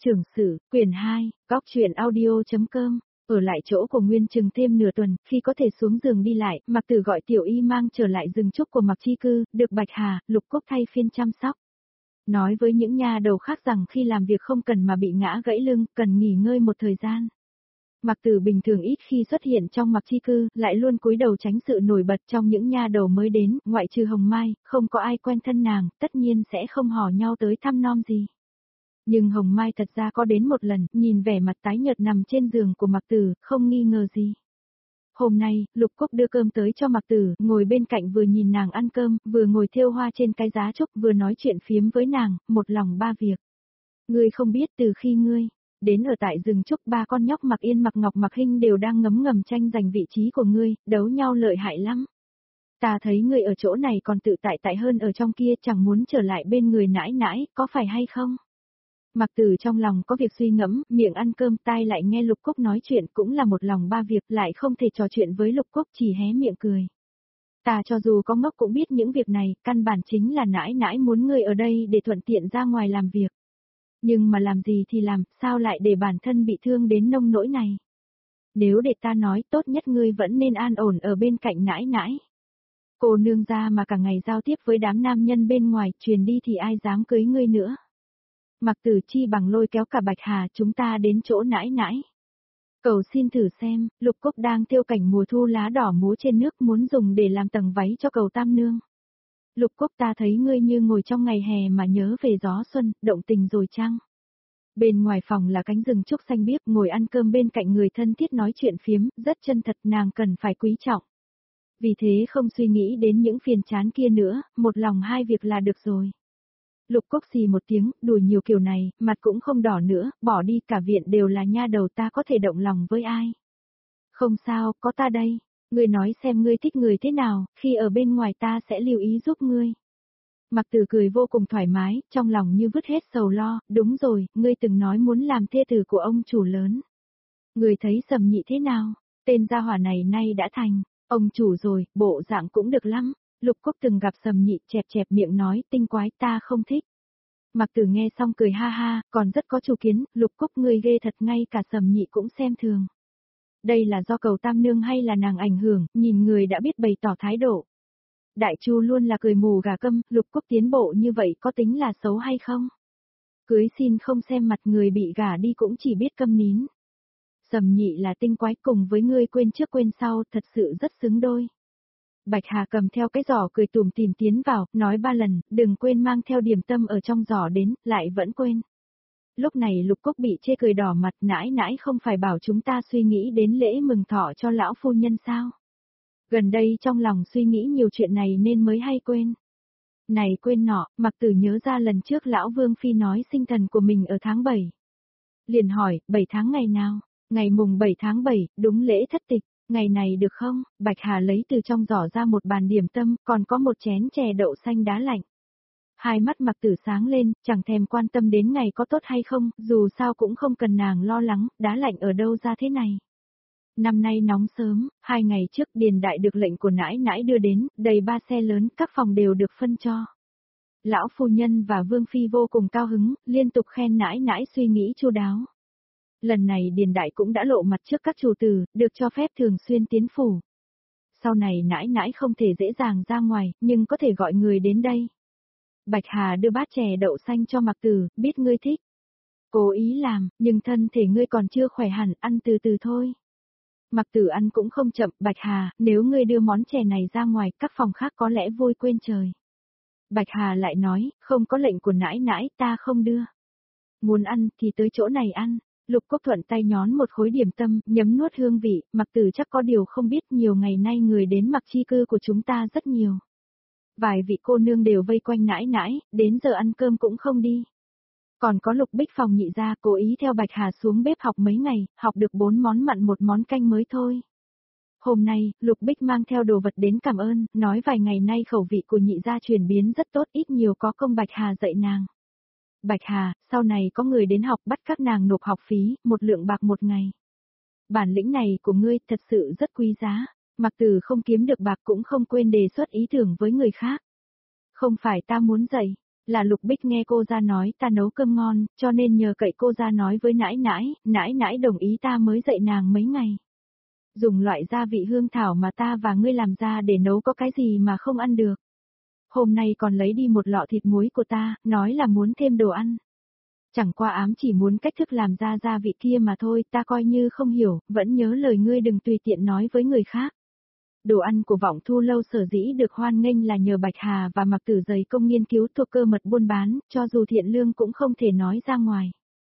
Trưởng sử, quyển 2, góc truyện audio.com. Ở lại chỗ của Nguyên chừng thêm nửa tuần, khi có thể xuống giường đi lại, Mạc Tử gọi Tiểu Y mang trở lại rừng trúc của Mạc Chi Cư, được Bạch Hà, Lục Cúc thay phiên chăm sóc. Nói với những nha đầu khác rằng khi làm việc không cần mà bị ngã gãy lưng, cần nghỉ ngơi một thời gian. Mạc Tử bình thường ít khi xuất hiện trong Mạc Chi Cư, lại luôn cúi đầu tránh sự nổi bật trong những nha đầu mới đến, ngoại trừ Hồng Mai, không có ai quen thân nàng, tất nhiên sẽ không hò nhau tới thăm nom gì. Nhưng Hồng Mai thật ra có đến một lần, nhìn vẻ mặt tái nhợt nằm trên giường của Mạc Tử, không nghi ngờ gì. Hôm nay, Lục Cúc đưa cơm tới cho Mạc Tử, ngồi bên cạnh vừa nhìn nàng ăn cơm, vừa ngồi thêu hoa trên cái giá trúc, vừa nói chuyện phiếm với nàng, một lòng ba việc. Ngươi không biết từ khi ngươi đến ở tại rừng trúc, ba con nhóc Mạc Yên, Mạc Ngọc, Mạc Hinh đều đang ngấm ngầm tranh giành vị trí của ngươi, đấu nhau lợi hại lắm. Ta thấy ngươi ở chỗ này còn tự tại hơn ở trong kia, chẳng muốn trở lại bên người nãi nãi, có phải hay không? Mạc Tử trong lòng có việc suy ngẫm, miệng ăn cơm, tai lại nghe Lục Cúc nói chuyện, cũng là một lòng ba việc, lại không thể trò chuyện với Lục Cúc, chỉ hé miệng cười. Ta cho dù có ngốc cũng biết những việc này, căn bản chính là nãi nãi muốn ngươi ở đây để thuận tiện ra ngoài làm việc. Nhưng mà làm gì thì làm, sao lại để bản thân bị thương đến nông nỗi này? Nếu để ta nói, tốt nhất ngươi vẫn nên an ổn ở bên cạnh nãi nãi. Cô nương ra mà cả ngày giao tiếp với đám nam nhân bên ngoài, truyền đi thì ai dám cưới ngươi nữa. Mạc Tử chi bằng lôi kéo cả Bạch Hà, chúng ta đến chỗ nãi nãi. Cầu xin thử xem, Lục Cúc đang tiêu cảnh mùa thu lá đỏ múa trên nước, muốn dùng để làm tầng váy cho cầu Tam Nương. Lục Cúc, ta thấy ngươi như ngồi trong ngày hè mà nhớ về gió xuân, động tình rồi chăng? Bên ngoài phòng là cánh rừng trúc xanh biếc, ngồi ăn cơm bên cạnh người thân thiết nói chuyện phiếm, rất chân thật, nàng cần phải quý trọng. Vì thế không suy nghĩ đến những phiền chán kia nữa, một lòng hai việc là được rồi. Lục Cúc xì một tiếng, đùa nhiều kiểu này, mặt cũng không đỏ nữa, bỏ đi, cả viện đều là nha đầu, ta có thể động lòng với ai. Không sao, có ta đây, ngươi nói xem ngươi thích người thế nào, khi ở bên ngoài ta sẽ lưu ý giúp ngươi. Mạc Tử cười vô cùng thoải mái, trong lòng như vứt hết sầu lo, đúng rồi, ngươi từng nói muốn làm thê tử của ông chủ lớn. Ngươi thấy Sầm Nhị thế nào, tên gia hỏa này nay đã thành ông chủ rồi, bộ dạng cũng được lắm. Lục Cúc từng gặp Sầm Nhị, chẹp chẹp miệng nói, tinh quái, ta không thích. Mạc Tử nghe xong cười ha ha, còn rất có chủ kiến, Lục Cúc ngươi ghê thật, ngay cả Sầm Nhị cũng xem thường. Đây là do cầu Tam Nương hay là nàng ảnh hưởng, nhìn người đã biết bày tỏ thái độ. Đại Chu luôn là cười mù gà câm, Lục Cúc tiến bộ như vậy có tính là xấu hay không? Cưới xin không xem mặt, người bị gả đi cũng chỉ biết câm nín. Sầm Nhị là tinh quái, cùng với ngươi quên trước quên sau, thật sự rất xứng đôi. Bạch Hà cầm theo cái giỏ cười tủm tỉm tiến vào, nói 3 lần, đừng quên mang theo điểm tâm ở trong giỏ đến, lại vẫn quên. Lúc này Lục Cúc bị chê cười đỏ mặt, nãi nãi không phải bảo chúng ta suy nghĩ đến lễ mừng thọ cho lão phu nhân sao? Gần đây trong lòng suy nghĩ nhiều chuyện này nên mới hay quên. Này quên nọ, Mạc Tử nhớ ra lần trước lão Vương Phi nói sinh thần của mình ở tháng 7. Liền hỏi, 7 tháng ngày nào? Ngày mùng 7 tháng 7, đúng lễ thất tịch. Ngày này được không? Bạch Hà lấy từ trong giỏ ra một bàn điểm tâm, còn có một chén chè đậu xanh đá lạnh. Hai mắt Mạc Tử sáng lên, chẳng thèm quan tâm đến ngày có tốt hay không, dù sao cũng không cần nàng lo lắng, đá lạnh ở đâu ra thế này. Năm nay nóng sớm, 2 ngày trước Điền Đại được lệnh của nãi nãi đưa đến, đầy 3 xe lớn, các phòng đều được phân cho. Lão phu nhân và Vương Phi vô cùng cao hứng, liên tục khen nãi nãi suy nghĩ chu đáo. Lần này Điền Đại cũng đã lộ mặt trước các chủ tử, được cho phép thường xuyên tiến phủ. Sau này nãi nãi không thể dễ dàng ra ngoài, nhưng có thể gọi người đến đây. Bạch Hà đưa bát chè đậu xanh cho Mạc Tử, biết ngươi thích. Cố ý làm, nhưng thân thể ngươi còn chưa khỏe hẳn, ăn từ từ thôi. Mạc Tử ăn cũng không chậm, Bạch Hà, nếu ngươi đưa món chè này ra ngoài, các phòng khác có lẽ vui quên trời. Bạch Hà lại nói, không có lệnh của nãi nãi, ta không đưa. Muốn ăn thì tới chỗ này ăn. Lục Cúc thuận tay nhón một khối điểm tâm, nhấm nuốt hương vị, Mạc Tử chắc có điều không biết, nhiều ngày nay người đến Mạc Chi Cư của chúng ta rất nhiều. Vài vị cô nương đều vây quanh nãi nãi, đến giờ ăn cơm cũng không đi. Còn có Lục Bích phòng nhị gia cố ý theo Bạch Hà xuống bếp học mấy ngày, học được 4 món mặn 1 món canh mới thôi. Hôm nay, Lục Bích mang theo đồ vật đến cảm ơn, nói vài ngày nay khẩu vị của nhị gia chuyển biến rất tốt, ít nhiều có công Bạch Hà dạy nàng. Bạch Hà, sau này có người đến học bắt các nàng nộp học phí, 1 lượng bạc 1 ngày. Bản lĩnh này của ngươi thật sự rất quý giá, Mạc Tử không kiếm được bạc cũng không quên đề xuất ý tưởng với người khác. Không phải ta muốn dạy, Là Lục Bích nghe cô ra nói ta nấu cơm ngon, cho nên nhờ cậy cô ra nói với nãi nãi, nãi nãi đồng ý ta mới dạy nàng mấy ngày. Dùng loại gia vị hương thảo mà ta và ngươi làm ra để nấu có cái gì mà không ăn được. Hôm nay còn lấy đi một lọ thịt muối của ta, nói là muốn thêm đồ ăn. Chẳng qua ám chỉ muốn cách thức làm ra gia vị kia mà thôi, ta coi như không hiểu, vẫn nhớ lời ngươi đừng tùy tiện nói với người khác. Đồ ăn của Vọng Thu Lâu sở dĩ được hoan nghênh là nhờ Bạch Hà và Mạc Tử dày công nghiên cứu thuộc cơ mật buôn bán, cho dù Thiện Lương cũng không thể nói ra ngoài.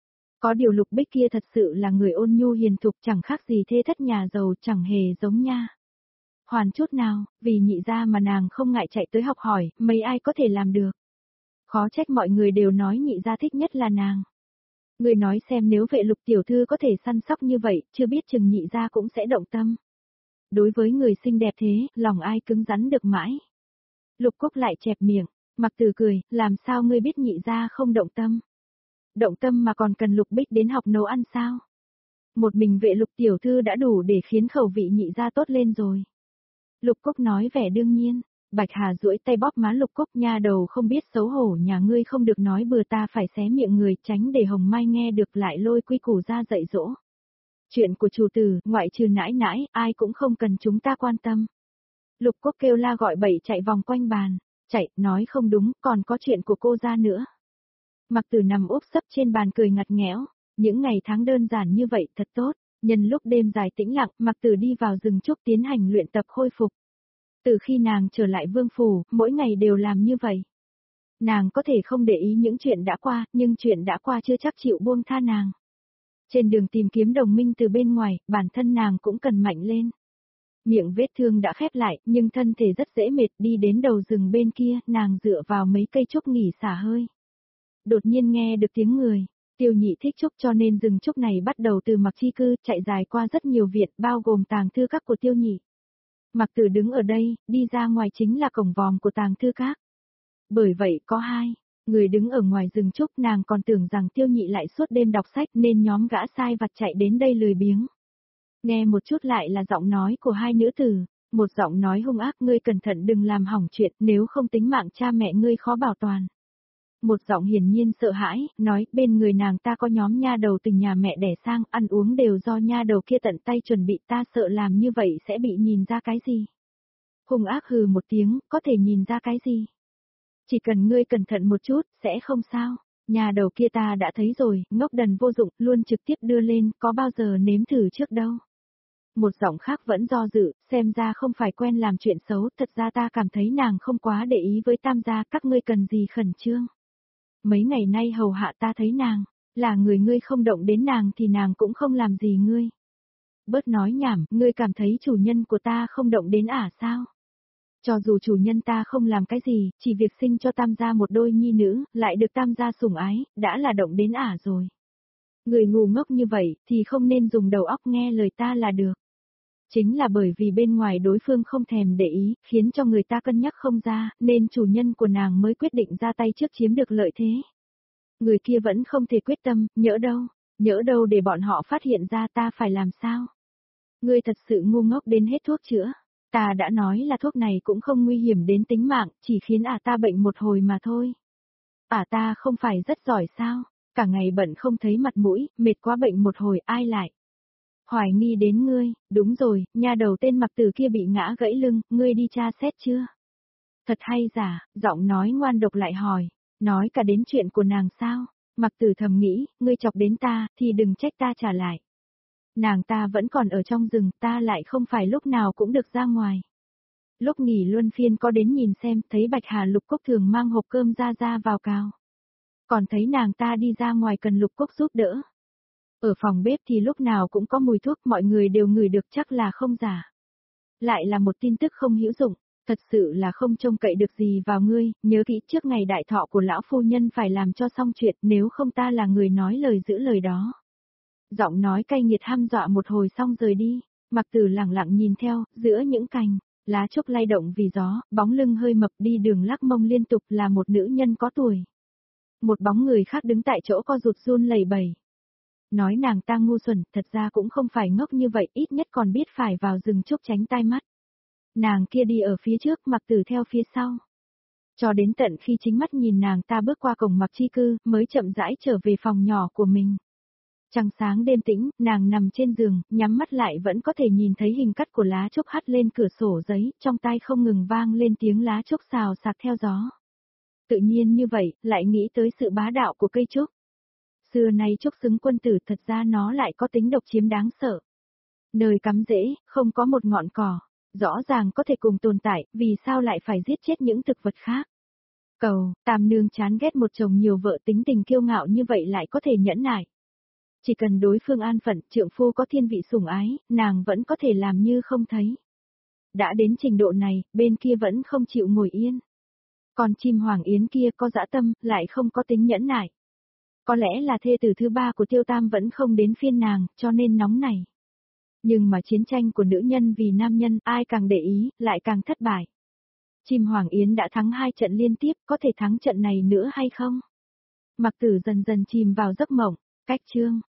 Có điều Lục Bích kia thật sự là người ôn nhu hiền thục chẳng khác gì thê thất nhà giàu chẳng hề giống nha. Hoàn chút nào, vì nhị gia mà nàng không ngại chạy tới học hỏi, mấy ai có thể làm được. Khó trách mọi người đều nói nhị gia thích nhất là nàng. Người nói xem nếu vệ Lục tiểu thư có thể săn sóc như vậy, chưa biết chừng nhị gia cũng sẽ động tâm. Đối với người xinh đẹp thế, lòng ai cứng rắn được mãi. Lục Cúc lại chẹp miệng, Mặc Tử cười, làm sao ngươi biết nhị gia không động tâm? Động tâm mà còn cần Lục Bích đến học nấu ăn sao? Một mình vệ Lục tiểu thư đã đủ để khiến khẩu vị nhị gia tốt lên rồi. Lục Cúc nói vẻ đương nhiên, Bạch Hà duỗi tay bóp má Lục Cúc, nha đầu không biết xấu hổ, nhà ngươi không được nói bừa, ta phải xé miệng người, tránh để Hồng Mai nghe được lại lôi quy củ ra dạy dỗ. Chuyện của chủ tử, ngoại trừ nãi nãi, ai cũng không cần chúng ta quan tâm. Lục Cúc kêu la gọi bậy chạy vòng quanh bàn, chạy, nói không đúng, còn có chuyện của cô ra nữa. Mặc Tử nằm úp sấp trên bàn cười ngặt nghẽo, những ngày tháng đơn giản như vậy thật tốt, nhân lúc đêm dài tĩnh lặng, Mặc Tử đi vào rừng trúc tiến hành luyện tập khôi phục. Từ khi nàng trở lại vương phủ, mỗi ngày đều làm như vậy. Nàng có thể không để ý những chuyện đã qua, nhưng chuyện đã qua chưa chắc chịu buông tha nàng. Trên đường tìm kiếm đồng minh từ bên ngoài, bản thân nàng cũng cần mạnh lên. Miệng vết thương đã khép lại, nhưng thân thể rất dễ mệt, đi đến đầu rừng bên kia, nàng dựa vào mấy cây trúc nghỉ xả hơi. Đột nhiên nghe được tiếng người, Tiêu Nhị thích trúc cho nên rừng trúc này bắt đầu từ Mặc Chi Cư, chạy dài qua rất nhiều viện, bao gồm tàng thư các của Tiêu Nhị. Mặc Tử đứng ở đây, đi ra ngoài chính là cổng vòm của tàng thư các. Bởi vậy có hai người đứng ở ngoài rừng trúc, nàng còn tưởng rằng Tiêu Nhị lại suốt đêm đọc sách nên nhóm gã sai vặt chạy đến đây lười biếng. Nghe một chút lại là giọng nói của hai nữ tử, một giọng nói hung ác, ngươi cẩn thận đừng làm hỏng chuyện, nếu không tính mạng cha mẹ ngươi khó bảo toàn. Một giọng hiển nhiên sợ hãi, nói, bên người nàng ta có nhóm nha đầu từ nhà mẹ đẻ sang, ăn uống đều do nha đầu kia tận tay chuẩn bị, ta sợ làm như vậy sẽ bị nhìn ra cái gì. Hung ác hừ một tiếng, có thể nhìn ra cái gì. Chỉ cần ngươi cẩn thận một chút, sẽ không sao. Nhà đầu kia ta đã thấy rồi, ngốc đần vô dụng, luôn trực tiếp đưa lên, có bao giờ nếm thử trước đâu. Một giọng khác vẫn do dự, xem ra không phải quen làm chuyện xấu, thật ra ta cảm thấy nàng không quá để ý với Tam gia, các ngươi cần gì khẩn trương. Mấy ngày nay hầu hạ ta thấy nàng, là người ngươi không động đến nàng thì nàng cũng không làm gì ngươi. Bớt nói nhảm, ngươi cảm thấy chủ nhân của ta không động đến sao? Cho dù chủ nhân ta không làm cái gì, chỉ việc sinh cho Tam gia một đôi nhi nữ, lại được Tam gia sủng ái, đã là động đến rồi. Người ngu ngốc như vậy, thì không nên dùng đầu óc nghe lời ta là được. Chính là bởi vì bên ngoài đối phương không thèm để ý, khiến cho người ta cân nhắc không ra, nên chủ nhân của nàng mới quyết định ra tay trước chiếm được lợi thế. Người kia vẫn không thể quyết tâm, nhỡ đâu để bọn họ phát hiện ra ta phải làm sao. Ngươi thật sự ngu ngốc đến hết thuốc chữa. Ta đã nói là thuốc này cũng không nguy hiểm đến tính mạng, chỉ khiến ta bệnh một hồi mà thôi. Ta không phải rất giỏi sao, cả ngày bận không thấy mặt mũi, mệt quá bệnh một hồi ai lại. Hoài nghi đến ngươi, đúng rồi, nha đầu tên Mặc Tử kia bị ngã gãy lưng, ngươi đi tra xét chưa? Thật hay giả, giọng nói ngoan độc lại hỏi, nói cả đến chuyện của nàng sao? Mặc Tử thầm nghĩ, ngươi chọc đến ta, thì đừng trách ta trả lại. Nàng ta vẫn còn ở trong rừng, ta lại không phải lúc nào cũng được ra ngoài. Lúc nghỉ luân phiên có đến nhìn xem, thấy Bạch Hà Lục Cúc thường mang hộp cơm ra vào cào. Còn thấy nàng ta đi ra ngoài cần Lục Cúc giúp đỡ. Ở phòng bếp thì lúc nào cũng có mùi thuốc, mọi người đều ngửi được, chắc là không giả. Lại là một tin tức không hữu dụng, thật sự là không trông cậy được gì vào ngươi, nhớ kỹ trước ngày đại thọ của lão phu nhân phải làm cho xong chuyện, nếu không ta là người nói lời giữ lời đó. Giọng nói cay nghiệt hăm dọa một hồi xong rời đi, Mặc Tử lặng lặng nhìn theo, giữa những cành, lá trúc lay động vì gió, bóng lưng hơi mập đi đường lắc mông liên tục là một nữ nhân có tuổi. Một bóng người khác đứng tại chỗ co rụt run lẩy bẩy. Nói nàng ta ngu xuẩn, thật ra cũng không phải ngốc như vậy, ít nhất còn biết phải vào rừng trúc tránh tai mắt. Nàng kia đi ở phía trước, Mặc Tử theo phía sau. Cho đến tận khi chính mắt nhìn nàng ta bước qua cổng Mạc Chi Cư, mới chậm rãi trở về phòng nhỏ của mình. Trăng sáng đêm tĩnh, nàng nằm trên giường, nhắm mắt lại vẫn có thể nhìn thấy hình cắt của lá trúc hắt lên cửa sổ giấy, trong tai không ngừng vang lên tiếng lá trúc xào xạc theo gió. Tự nhiên như vậy, lại nghĩ tới sự bá đạo của cây trúc. Xưa nay trúc xứng quân tử, thật ra nó lại có tính độc chiếm đáng sợ. Nơi cắm rễ, không có một ngọn cỏ. Rõ ràng có thể cùng tồn tại, vì sao lại phải giết chết những thực vật khác? Cầu, Tam Nương chán ghét một chồng nhiều vợ tính tình kiêu ngạo như vậy lại có thể nhẫn nại. Chỉ cần đối phương an phận, trượng phu có thiên vị sủng ái, nàng vẫn có thể làm như không thấy. Đã đến trình độ này, bên kia vẫn không chịu ngồi yên. Còn chim hoàng yến kia có dã tâm, lại không có tính nhẫn nại. Có lẽ là thê tử thứ ba của Tiêu Tam vẫn không đến phiên nàng, cho nên nóng này. Nhưng mà chiến tranh của nữ nhân vì nam nhân, ai càng để ý, lại càng thất bại. Chim Hoàng Yến đã thắng 2 trận liên tiếp, có thể thắng trận này nữa hay không? Mặc Tử dần dần chìm vào giấc mộng, cách chương.